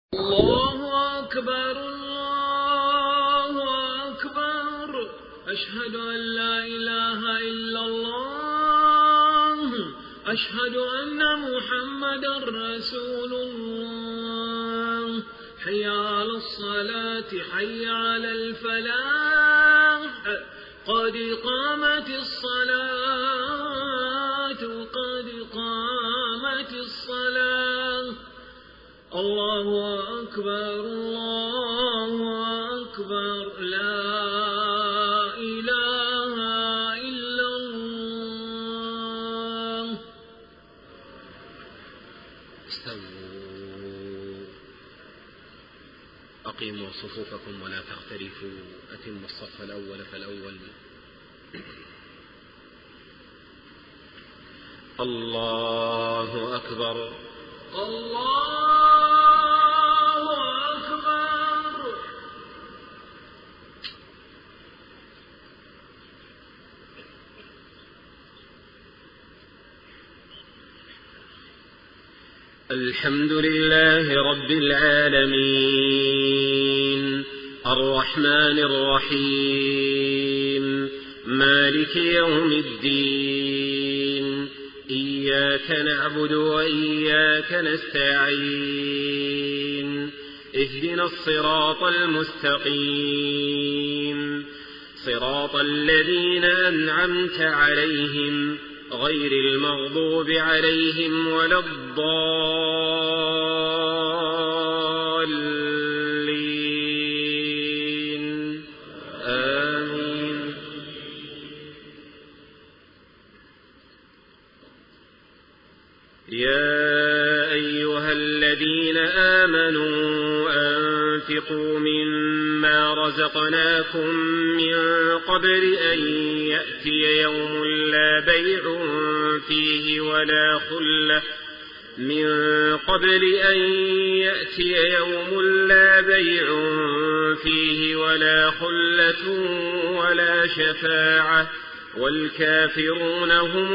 الله أكبر الله أكبر أشهد أن لا إله إلا الله أشهد أن محمدا رسول الله حي على الصلاة حي على الفلاح قد قامت الصلاة قد قامت الصلاة الله أكبر الله أكبر لا إله إلا الله. استووا أقيموا صفوفكم ولا تختلفوا أتموا الصف الأول فالأول. الله أكبر الله أكبر. الحمد لله رب العالمين الرحمن الرحيم مالك يوم الدين إياك نعبد وإياك نستعين اهدنا الصراط المستقيم صراط الذين أنعمت عليهم غير المغضوب عليهم ولا الضالين آمين. يا أيها الذين آمنوا أنفقوا مما رزقناكم من قبل أن يأتي يوم لا بيع فيه ولا خلة ولا شفاعة والكافرون هم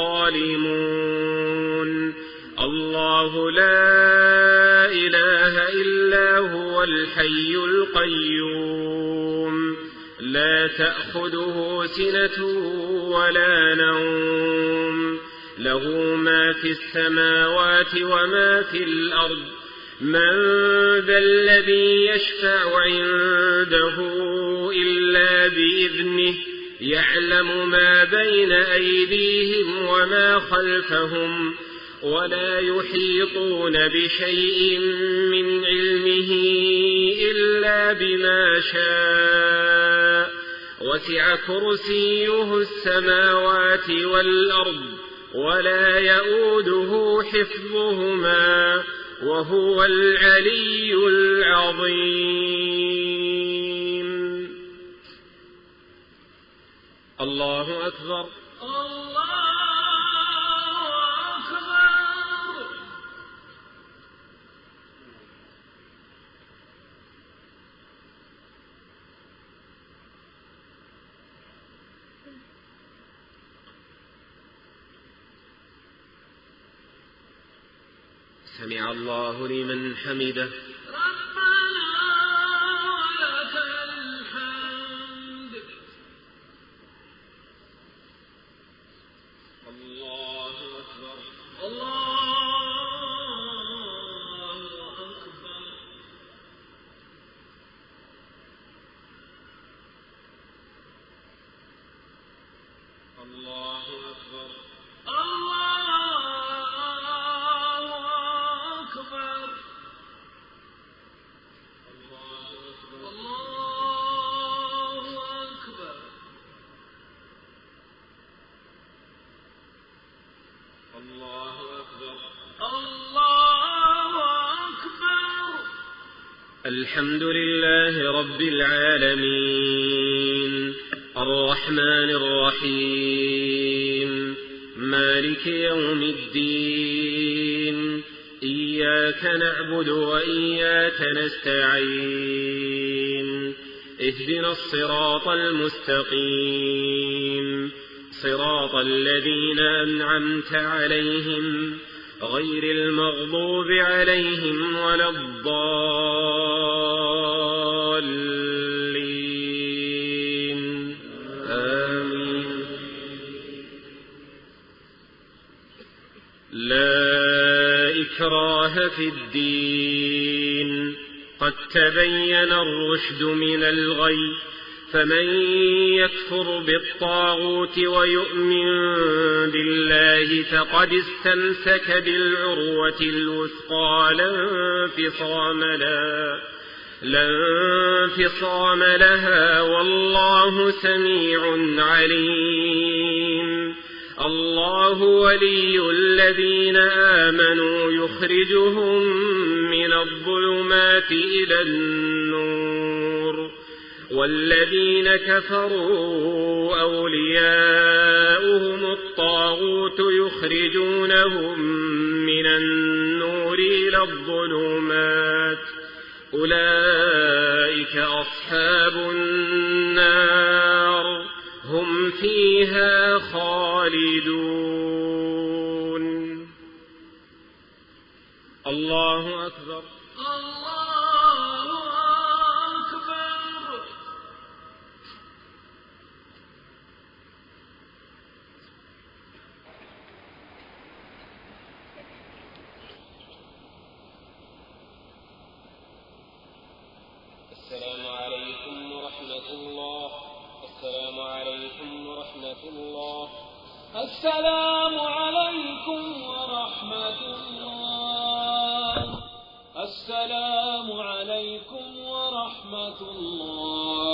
الظالمون. الله لا إله إلا هو الحي القيوم لا تأخذه سنة ولا نوم له ما في السماوات وما في الأرض من ذا الذي يشفع عنده إلا بإذنه يعلم ما بين أيديهم وما خلفهم ولا يحيطون بشيء من علمه إلا بما شاء وسع كرسيه السماوات والأرض ولا يؤوده حفظهما وهو العلي العظيم. الله أكبر الله سمع الله لمن حمده. ربنا ولك الحمد. الله أكبر الله أكبر. الله أكبر الله أكبر. الله أكبر الله أكبر. الحمد لله رب العالمين الرحمن الرحيم مالك يوم الدين إياك نعبد وإياك نستعين اهدنا الصراط المستقيم صراط الذين أنعمت عليهم غير المغضوب عليهم ولا الضالين آمين. لا إكراه في الدين قد تبين الرشد من الغي فمن يكفر بالطاغوت ويؤمن بالله فقد استمسك بالعروة الوثقى لا انفصام لها والله سميع عليم. الله ولي الذين آمنوا يخرجهم من الظلمات إلى النور والذين كفروا أولياؤهم الطاغوت يخرجونهم من النور إلى الظلمات أولئك أصحاب النار هم فيها خالدون. الله أكبر. السلام عليكم ورحمة الله. السلام عليكم ورحمة الله. السلام عليكم ورحمة الله. السلام عليكم ورحمة الله.